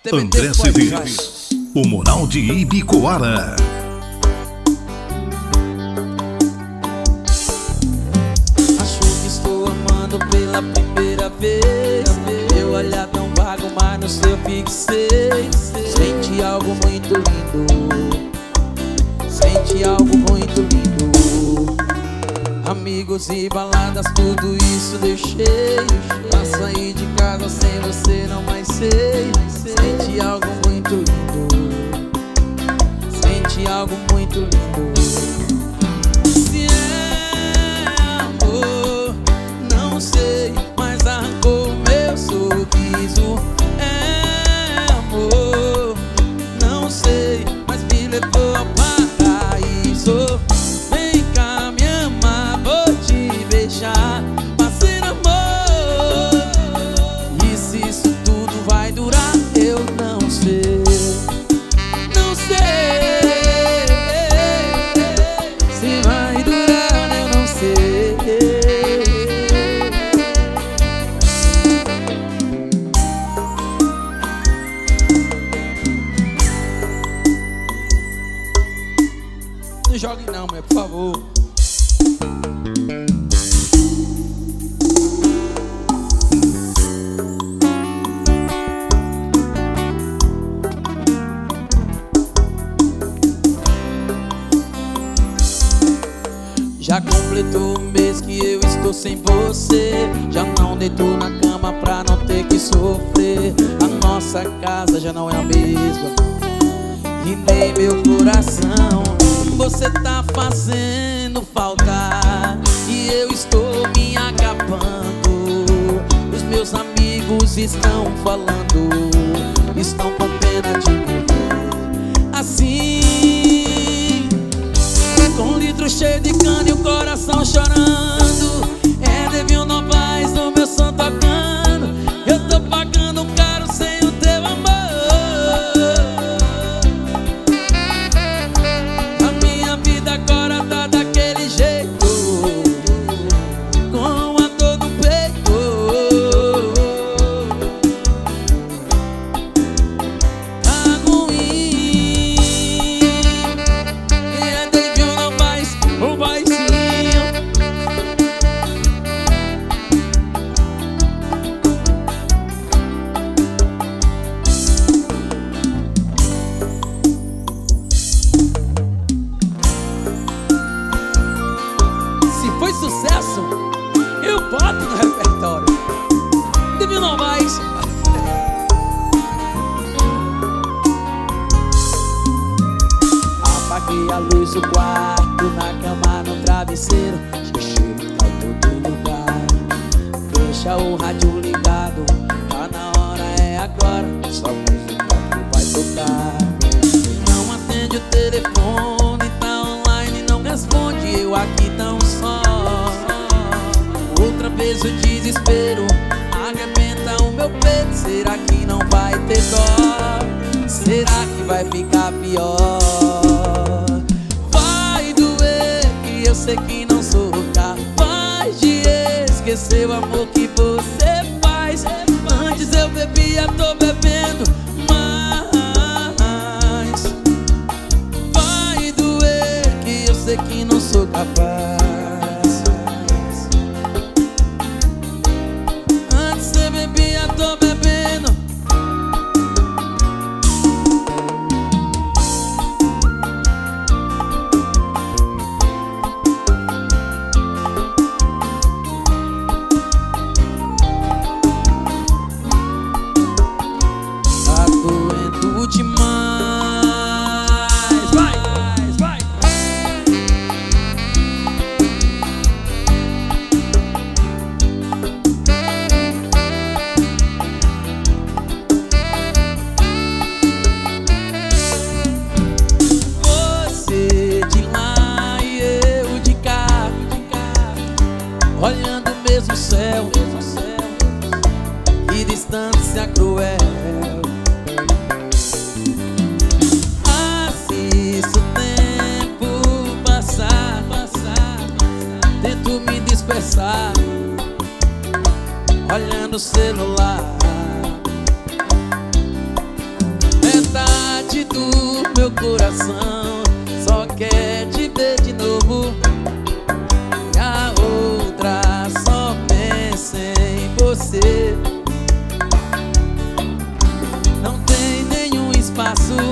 André Cedeiros, o Moral de Ibicoara. Acho que estou amando pela primeira vez. Meu olhar tão vago, mas no seu fixei. Senti algo muito lindo. Senti algo muito lindo. Amigos e baladas, tudo isso deixei. Pra sair de casa sem você não mais sei. Senti algo muito lindo. Senti algo muito lindo. Se é amor, não sei, mas arrancou meu sorriso. É amor, não sei, mas me levou ao paraíso. Vem cá me amar, vou te beijar, fazer amor. E se isso tudo vai durar, eu não sei. Não sei se vai durar, eu não sei. Não jogue não, mulher, por favor. Já completou um mês que eu estou sem você. Já não deito na cama pra não ter que sofrer. A nossa casa já não é a mesma, e nem meu coração. Você tá fazendo falta e eu estou me acabando. Os meus amigos estão falando, estão com pena de me ver assim, com um litro cheio de cana e o coração chorando. É Devinho Novaes no meu som tocando. Eu tô pagando caro sem o teu amor. A minha vida agora tá daquele jeito, com a dor no peito. Tá ruim. E é Devinho Novaes, o voicinho. Se foi sucesso, eu boto no repertório. Devinho Novaes. Apaguei a luz do quarto, na cama, no travesseiro. Xixi tá em todo lugar. Deixa o rádio ligado, tá na hora, é agora. Só música que vai tocar. Não atende o telefone, tá online, não responde. Eu aqui tão só. Outra vez o desespero arrebenta o meu peito. Será que não vai ter dó? Será que vai ficar pior? Vai doer, que eu sei que não sou capaz de esquecer o amor que você faz. Antes eu bebia, tô bebendo mais. Vai doer, que eu sei que não sou capaz. Antes eu bebia, tô bebendo. Tá doendo demais. Vai. Você de lá e eu de cá, olhando o mesmo céu. Que distância cruel. Assisto o tempo passar, tento me dispersar, olhando o celular. do meu coração só quer te ver de novo, e a outra só pensa em você. Não tem nenhum espaço